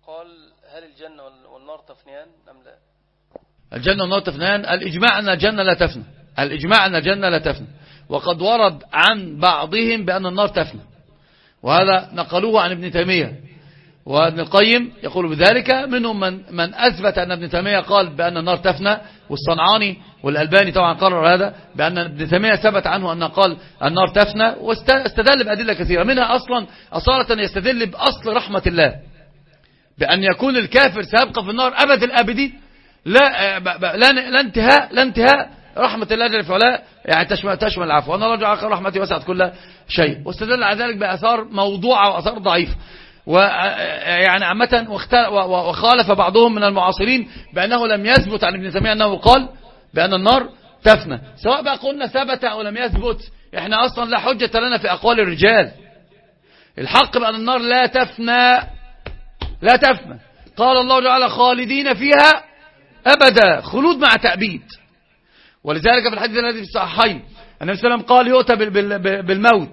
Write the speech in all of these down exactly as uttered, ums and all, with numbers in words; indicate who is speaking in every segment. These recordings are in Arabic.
Speaker 1: قال هل الجنة والنار تفنيان أم لا؟
Speaker 2: الجنة والنار تفنيان. الإجماع أن الجنة لا تفنى، الإجماع أن الجنة لا تفنى، وقد ورد عن بعضهم بأن النار تفنى، وهذا نقلوه عن ابن تيمية وابن القيم يقول بذلك. منهم من, من أثبت أن ابن تيمية قال بأن النار تفنى، والصنعاني والألباني طبعا قرر هذا بأن ابن تيمية ثبت عنه أن قال النار تفنى، واستدل بأدلة كثيرة، منها أصلا أصالة يستدل بأصل رحمة الله، بأن يكون الكافر سيبقى في النار أبد الآبدين، لا, لا, لا انتهاء لا انتهاء رحمة الله جل وعلا، يعني تشمل, تشمل العفو، وأن الله جعل رحمته وسعت كل شيء. واستدل على ذلك بأثار موضوعة وأثار ضعيفة، ويعني عامة وخالف بعضهم من المعاصرين بأنه لم يثبت عن ابن تيمية أنه قال بأن النار تفنى. سواء بقى قلنا ثبت أو لم يثبت، احنا أصلا لا حجة لنا في أقوال الرجال. الحق بأن النار لا تفنى، لا تفنى. قال الله تعالى خالدين فيها أبدا، خلود مع تأبيد. ولذلك في الحديث الذي في الصحيحين النبي صلى الله عليه وسلم قال يؤتى بالموت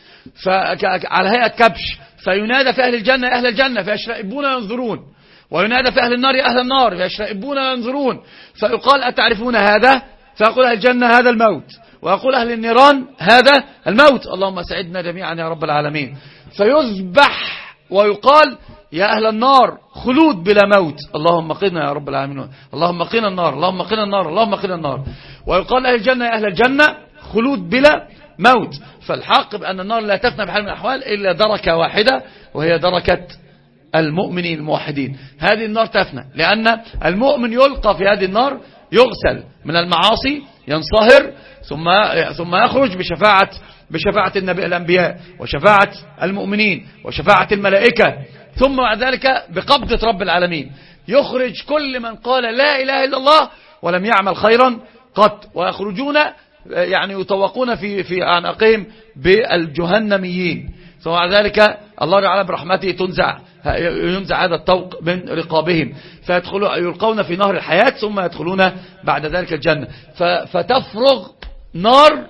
Speaker 2: على هيئة كبش، فينادى في أهل الجنة أهل الجنة فيشرئبون ينظرون، وينادى في أهل النار أهل النار فيشرئبون ينظرون، فيقال أتعرفون هذا؟ فيقول أهل الجنة هذا الموت، ويقول أهل النيران هذا الموت، اللهم سعدنا جميعا يا رب العالمين. فيذبح ويقال يا أهل النار خلود بلا موت، اللهم قنا يا رب العالمين، اللهم قنا النار، اللهم قنا النار، اللهم قنا النار. ويقال أهل الجنة يا أهل الجنة خلود بلا موت. فالحق بأن النار لا تفنى بحال من الأحوال إلا دركة واحدة، وهي دركة المؤمنين الموحدين. هذه النار تفنى لأن المؤمن يلقى في هذه النار، يغسل من المعاصي، ينصهر، ثم ثم يخرج بشفاعة بشفاعة النبي الأنبياء، وشفاعة المؤمنين، وشفاعة الملائكة، ثم بعد ذلك بقبضة رب العالمين يخرج كل من قال لا إله إلا الله ولم يعمل خيرا قط، ويخرجون يعني يطوقون في في أعناقهم بالجهنميين. ثم بعد ذلك الله تعالى برحمته تنزع ينزع هذا الطوق من رقابهم، فيدخلوا يلقون في نهر الحياة، ثم يدخلون بعد ذلك الجنة. فتفرغ نار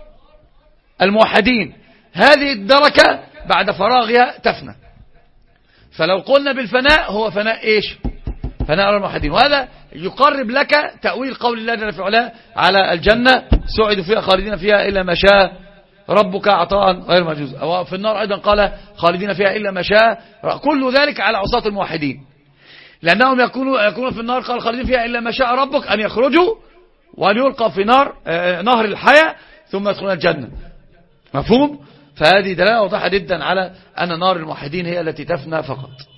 Speaker 2: الموحدين، هذه الدركة بعد فراغها تفنى. فلو قلنا بالفناء هو فناء ايش؟ فناء الموحدين. وهذا يقرب لك تأويل قول الله جل وعلا على الجنة سعدوا فيها خالدين فيها إلا ما شاء ربك عطاء غير مجوز. وفي النار أيضا قال خالدين فيها إلا ما شاء، كل ذلك على عصاة الموحدين، لأنهم يكونوا يكونوا في النار قال خالدين فيها إلا ما شاء ربك أن يخرجوا وأن يلقى في نار نهر الحياة ثم يدخلون الجنة. مفهوم؟ فهذه دلالة واضحة جدا على أن نار الموحدين هي التي تفنى فقط.